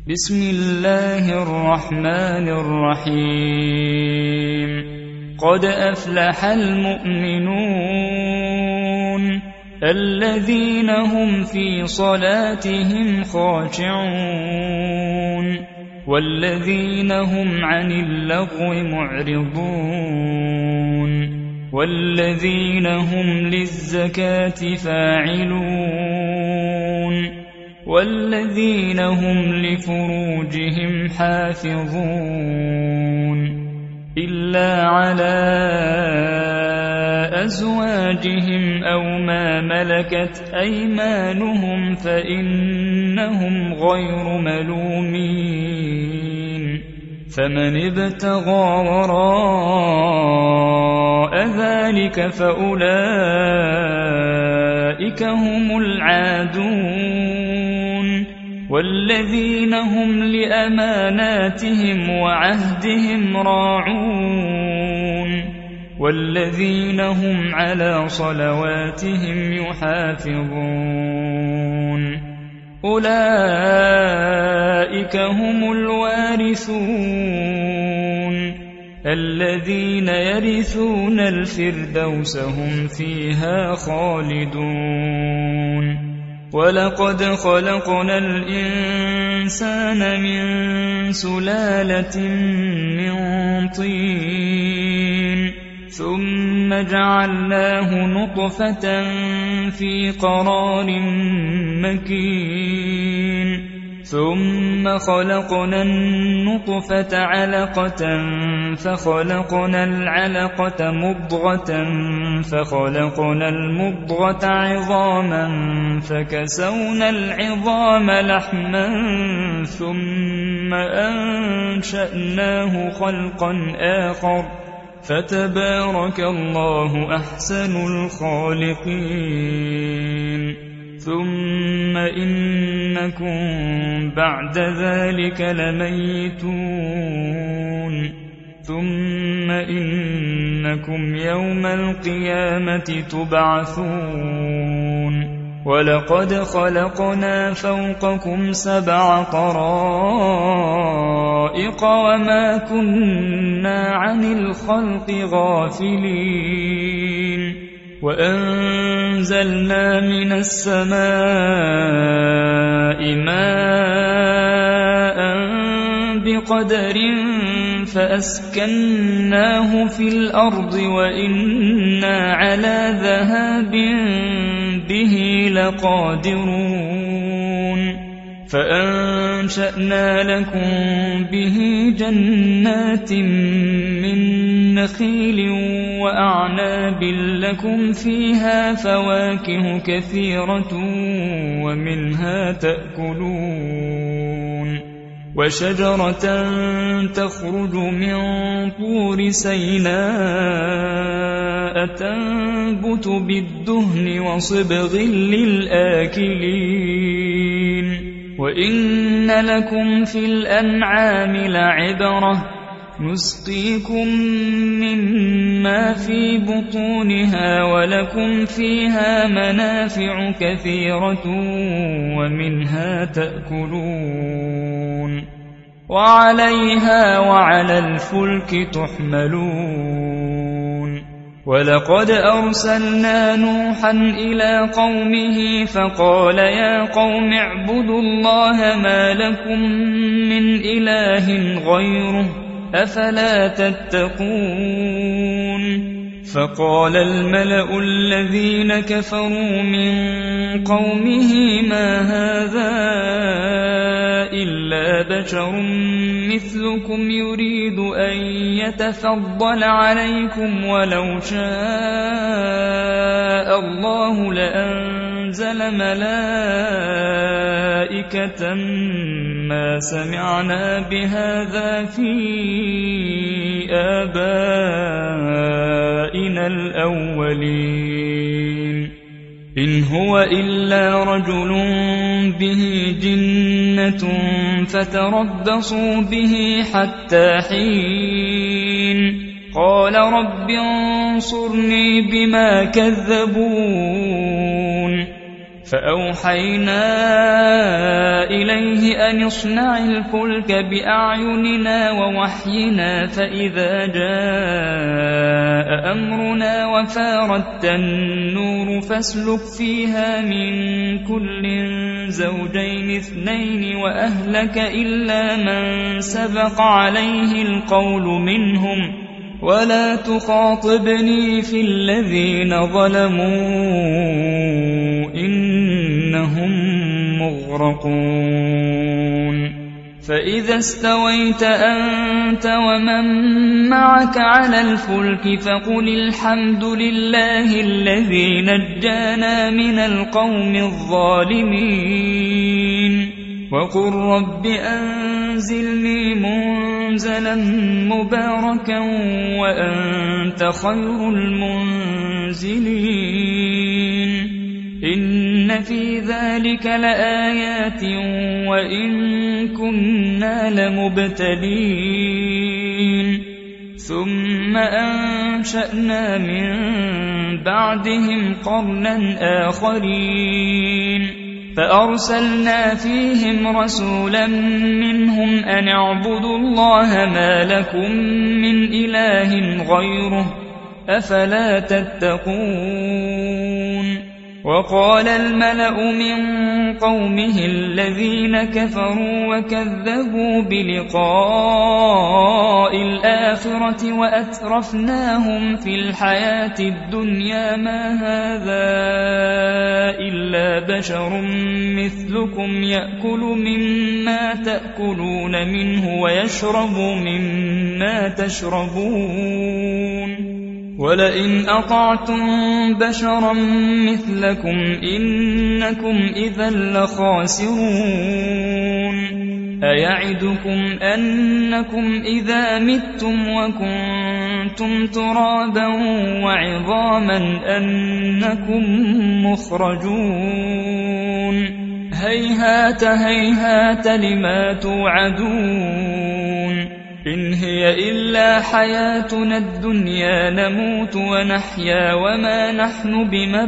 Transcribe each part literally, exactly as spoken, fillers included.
بسم الله الرحمن الرحيم قد أفلح المؤمنون الذين هم في صلاتهم خاشعون والذين هم عن اللغو معرضون والذين هم للزكاة فاعلون والذين هم لفروجهم حافظون إلا على أزواجهم أو ما ملكت أيمانهم فإنهم غير ملومين فمن ابتغى وراء ذلك فأولئك هم العادون والذين هم لأماناتهم وعهدهم راعون والذين هم على صلواتهم يحافظون أولئك هم الوارثون الذين يرثون الفردوس هم فيها خالدون ولقد خلقنا الإنسان من سلالة من طين ثم جعلناه نطفة في قرار مكين ثم خلقنا النطفة علقة فخلقنا العلقة مضغة فخلقنا المضغة عظاما فكسونا العظام لحما ثم أنشأناه خلقا آخر فتبارك الله أحسن الخالقين ثم إنكم بعد ذلك لميتون ثم إنكم يوم القيامة تبعثون ولقد خلقنا فوقكم سبع طرائق وما كنا عن الخلق غافلين وأنزلنا من السماء ماء بقدر فأسكناه في الأرض وإنا على ذهاب به لقادرون فأنشأنا لكم به جنات من نخيل وأعناب لكم فيها فواكه كثيرة ومنها تأكلون وشجرة تخرج من طور سيناء تنبت بالدهن وصبغ للآكلين وإن لكم في الأنعام لعبرة نسقيكم مما في بطونها ولكم فيها منافع كثيرة ومنها تأكلون وعليها وعلى الفلك تحملون ولقد أرسلنا نوحا إلى قومه فقال يا قوم اعبدوا الله ما لكم من إله غيره أفلا تتقون فقال الملأ الذين كفروا من قومه ما هذا إلا بشر مثلكم يريد أن يتفضل عليكم ولو شاء الله لأنزل ملائكة ما سمعنا بهذا في آبائنا الأولين إن هو إلا رجل به جنة فتربصوا به حتى حين قال رب انصرني بما كذبون فأوحينا إليه أن اصنع الفلك بأعيننا ووحينا فإذا جاء أمرنا وفارت النور فاسلك فيها من كل زوجين اثنين وأهلك إلا من سبق عليه القول منهم ولا تخاطبني في الذين ظلموا إنهم مغرقون فإذا استويت أنت ومن معك على الفلك فقل الحمد لله الذي نجانا من القوم الظالمين وقل رب أنزلني منزلا مباركا وأنت خير المنزلين إن في ذلك لآيات وإن كنا لمبتلين ثم أنشأنا من بعدهم قرنا آخرين فأرسلنا فيهم رسولا منهم أن اعبدوا الله ما لكم من إله غيره أفلا تتقون وقال الملأ من قومه الذين كفروا وكذبوا بلقاء الآخرة وأترفناهم في الحياة الدنيا ما هذا إلا بشر مثلكم يأكل مما تأكلون منه ويشرب مما تشربون ولئن أطعتم بشرا مثلكم إنكم إذا لخاسرون أيعدكم أنكم إذا متم وكنتم ترابا وعظاما أنكم مخرجون هيهات هيهات لما توعدون إن هي إلا حياتنا الدنيا نموت ونحيا وما نحن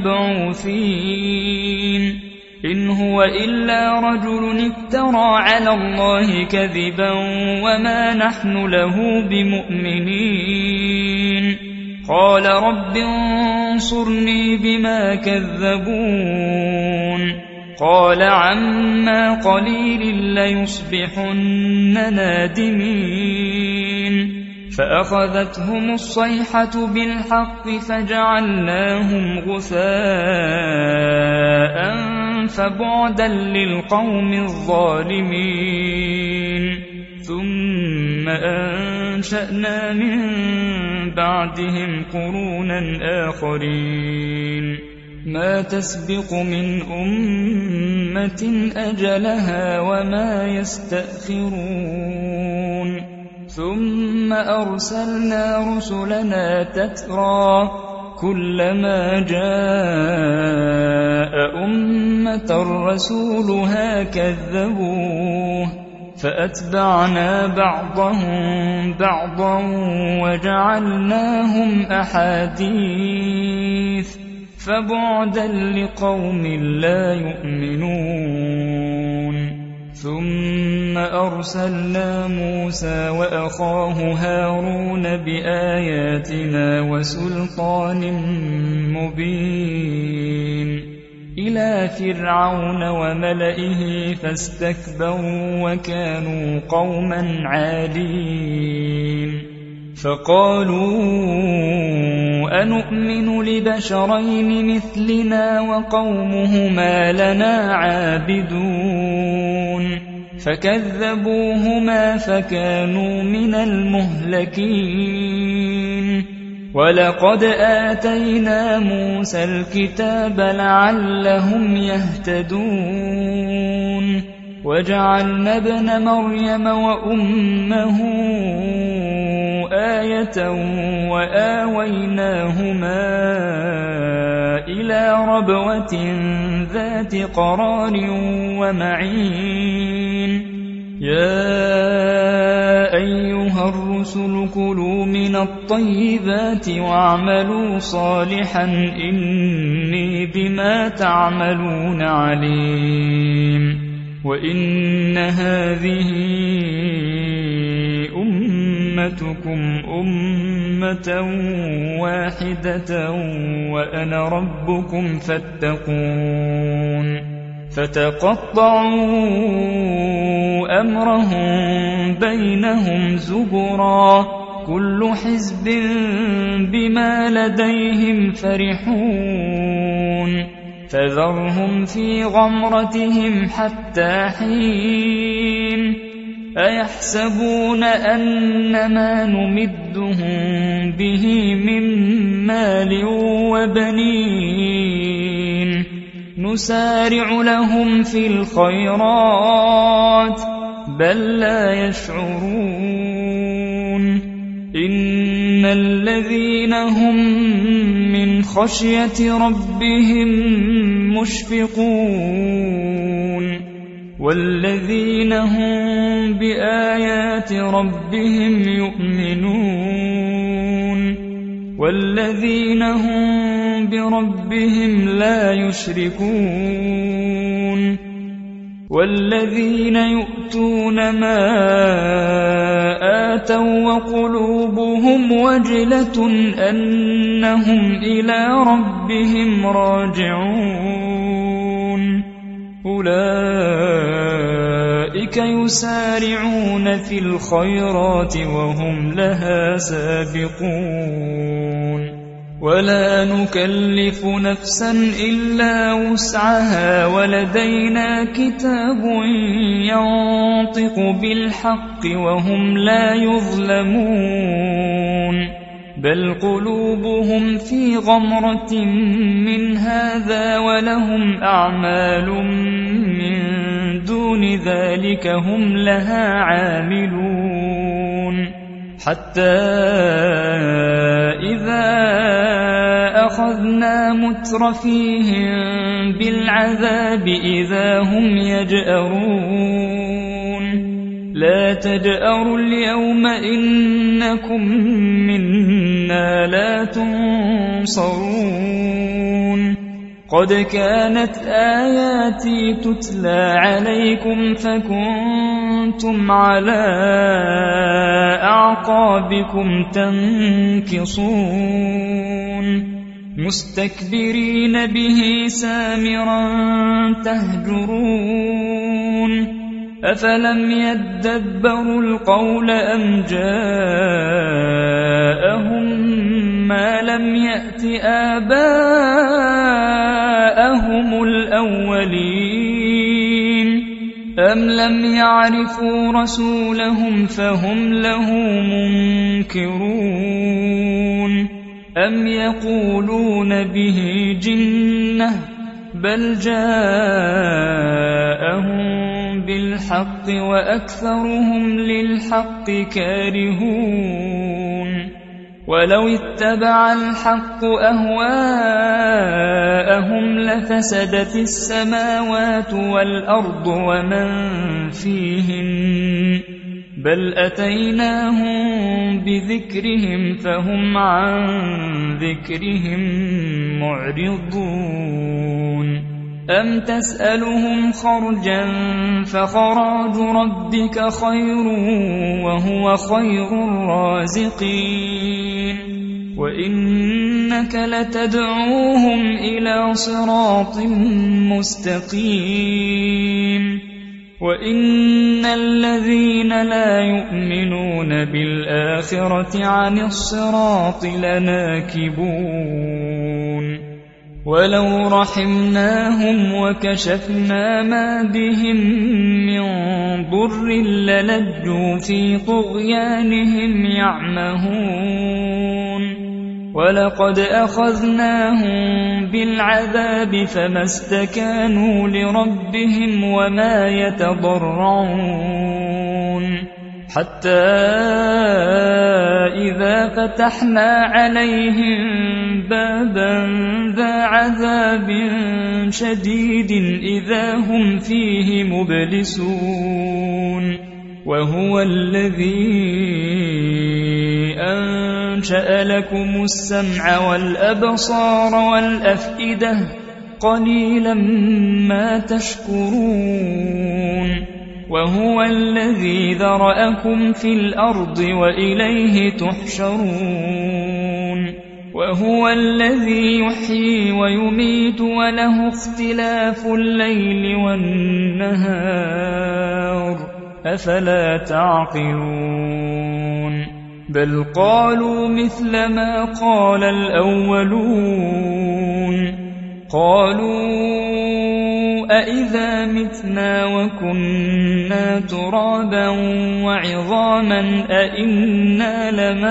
بمبعوثين إن هو إلا رجل افترى على الله كذبا وما نحن له بمؤمنين قال رب انصرني بما كذبون قال عما قليل ليصبحن نادمين فأخذتهم الصيحة بالحق فجعلناهم غثاء فبعدا للقوم الظالمين ثم أنشأنا من بعدهم قرونا آخرين ما تسبق من أمة أجلها وما يستأخرون ثم أرسلنا رسلنا تترى كلما جاء أمة رسولها كذبوه فأتبعنا بعضهم بعضا وجعلناهم أحاديث فبعدا لقوم لا يؤمنون ثم أرسلنا موسى وأخاه هارون بآياتنا وسلطان مبين إلى فرعون وملئه فاستكبروا وكانوا قوما عالين فقالوا أنؤمن لبشرين مثلنا وقومهما لنا عابدون فكذبوهما فكانوا من المهلكين ولقد آتينا موسى الكتاب لعلهم يهتدون وجعلنا ابن مريم وأمه آية وآويناهما إلى ربوة ذات قرار ومعين يا أيها الرسل كلوا من الطيبات واعملوا صالحا إني بما تعملون عليم وإن هذه أمتكم أمة واحدة وأنا ربكم فاتقون فتقطعوا أمرهم بينهم زبرا كل حزب بما لديهم فرحون فذرهم في غمرتهم حتى حين أيحسبون أنما نمدهم به من مال وبنين نسارع لهم في الخيرات بل لا يشعرون إن الذين هم من خشية ربهم مشفقون والذين هم بآيات ربهم يؤمنون والذين هم بربهم لا يشركون والذين يؤتون ما آتوا وقلوبهم وجلة أنهم إلى ربهم راجعون أولئك يسارعون في الخيرات وهم لها سابقون ولا نكلف نفسا إلا وسعها ولدينا كتاب ينطق بالحق وهم لا يظلمون بل قلوبهم في غمرة من هذا ولهم أعمال من دون ذلك هم لها عاملون حتى إذا أخذنا مترفيهم بالعذاب إذا هم يجأرون لا تجأروا اليوم إنكم منا لا تنصرون قد كانت آياتي تتلى عليكم فكنتم على أعقابكم تنكصون مستكبرين به سامرا تهجرون أفلم يدبروا القول أم جاءهم ما لم يأت آباءهم الأولين أم لم يعرفوا رسولهم فهم له منكرون أم يقولون به جنة بل جاءهم بالحق وأكثرهم للحق كارهون ولو اتبع الحق أهواءهم لفسدت السماوات والأرض ومن فيهن بل أتيناهم بذكرهم فهم عن ذكرهم معرضون أم تسألهم خرجا فخراج ربك خير وهو خير الرازقين وإنك لتدعوهم إلى صراط مستقيم وإن الذين لا يؤمنون بالآخرة عن الصراط لناكبون ولو رحمناهم وكشفنا ما بهم من ضر للجوا في طغيانهم يعمهون ولقد أخذناهم بالعذاب فما استكانوا لربهم وما يتضرعون حتى إذا فتحنا عليهم بابا ذا عذاب شديد إذا هم فيه مبلسون وهو الذي أنشأ لكم السمع والأبصار والأفئدة قليلا ما تشكرون وهو الذي ذرأكم في الأرض وإليه تحشرون وهو الذي يحيي ويميت وله اختلاف الليل والنهار أفلا تعقلون بل قالوا مثل ما قال الأولون قالوا أإذا متنا وكنا ترابا وعظاما أإنا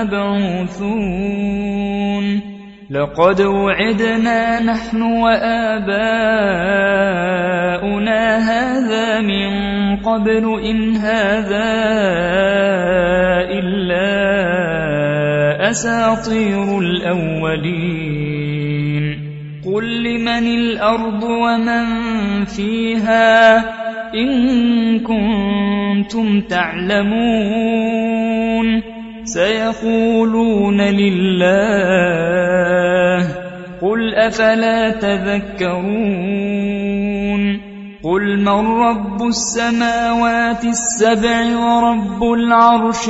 لمبعوثون لقد وعدنا نحن وآباؤنا هذا من قبل إن هذا إلا أساطير الأولين قل لمن الأرض ومن فيها إن كنتم تعلمون سيقولون لله قل أفلا تذكرون قل من رب السماوات السبع ورب العرش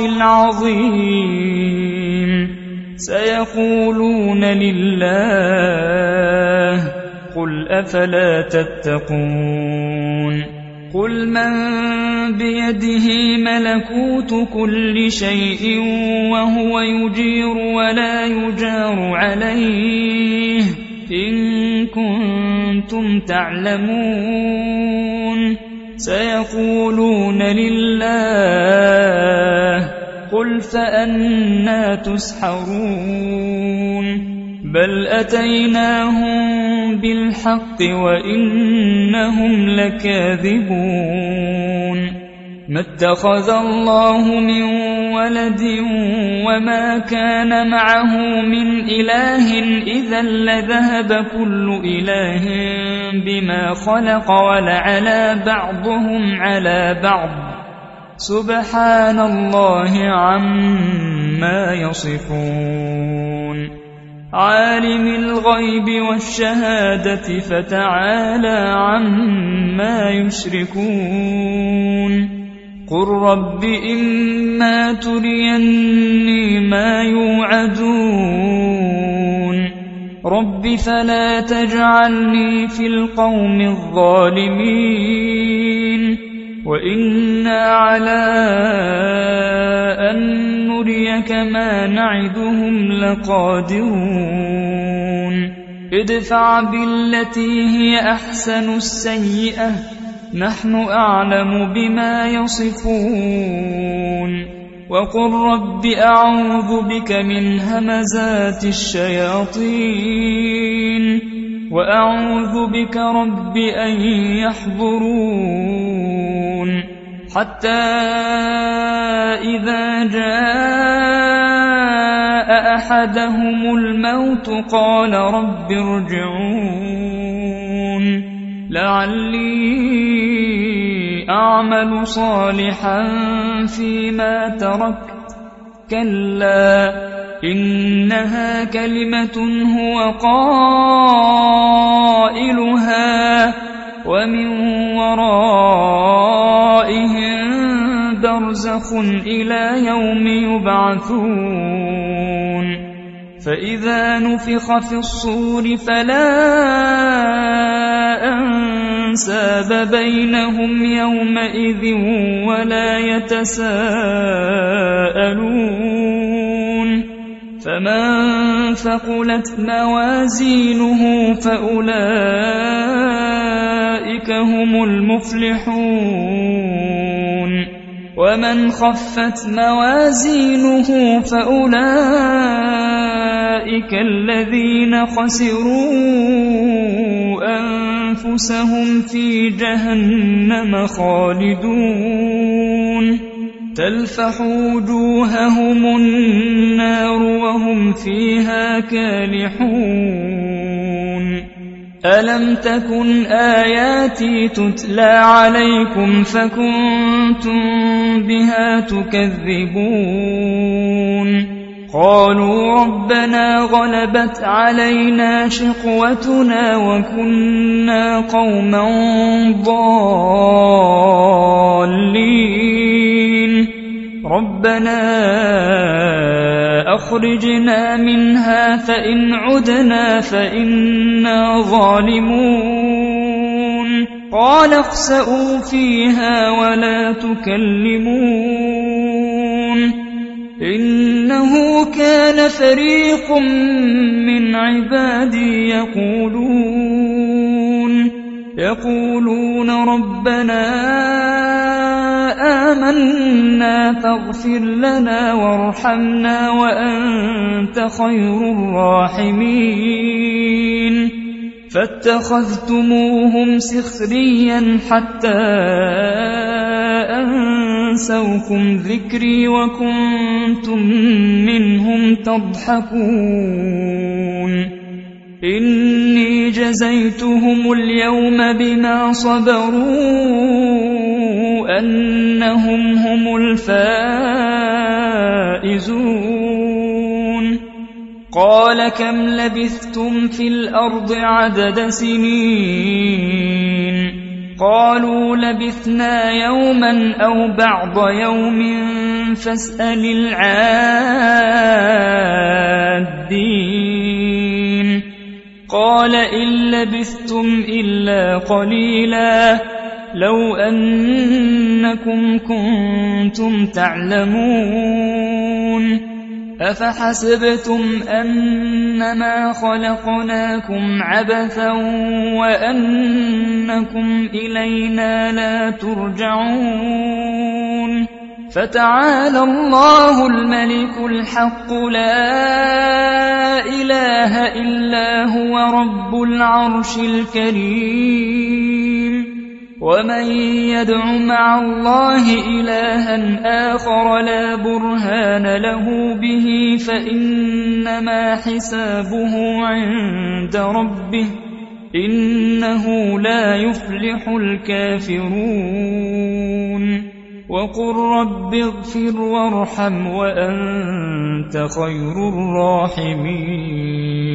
العظيم سيقولون لله قل أفلا تتقون قل من بيده ملكوت كل شيء وهو يجير ولا يجار عليه إن كنتم تعلمون سيقولون لله قل فأنى تسحرون بل أتيناهم بالحق وإنهم لكاذبون ما اتخذ الله من ولد وما كان معه من إله إذا لذهب كل إله بما خلق ولعلى بعضهم على بعض سبحان الله عما يصفون عالم الغيب والشهادة فتعالى عما يشركون قل رب إما تريني ما يوعدون رب فلا تجعلني في القوم الظالمين وإنا على أن نريك ما نعدهم لقادرون ادفع بالتي هي أحسن السيئة نحن أعلم بما يصفون وقل رب أعوذ بك من همزات الشياطين وأعوذ بك رب أن يحضرون حتى إذا جاء أحدهم الموت قال رب ارجعون لعلي أعمل صالحا فيما تركت كلا إنها كلمة هو قائلها ومن ورائهم برزخ إلى يوم يبعثون فإذا نفخ في الصور فلا أنساب بينهم يومئذ ولا يتساءلون فمن ثقلت موازينه فأولئك هم المفلحون ومن خفت موازينه فأولئك الذين خسروا أنفسهم في جهنم خالدون تلفح وجوههم النار وهم فيها كالحون ألم تكن آياتي تتلى عليكم فكنتم بها تكذبون قالوا ربنا غلبت علينا شقوتنا وكنا قوما ضالين ربنا أخرجنا منها فإن عدنا فإنا ظالمون قال اخسئوا فيها ولا تكلمون إنه كان فريق من عبادي يقولون يقولون ربنا آمنا فاغفر لنا وارحمنا وأنت خير الراحمين فاتخذتموهم سخريا حتى أنسوكم ذكري وكنتم منهم تضحكون إني جزيتهم اليوم بما صبروا أنهم هم الفائزون قال كم لبثتم في الأرض عدد سنين قالوا لبثنا يوما أو بعض يوم فاسأل العادين قال إن لبثتم إلا قليلا لو أنكم كنتم تعلمون أفحسبتم أنما خلقناكم عبثا وأنكم إلينا لا ترجعون فتعالى الله الملك الحق لا إله إلا هو رب العرش الكريم ومن يدع مع الله إلها آخر لا برهان له به فإنما حسابه عند ربه إنه لا يفلح الكافرون وقل رب اغفر وارحم وأنت خير الراحمين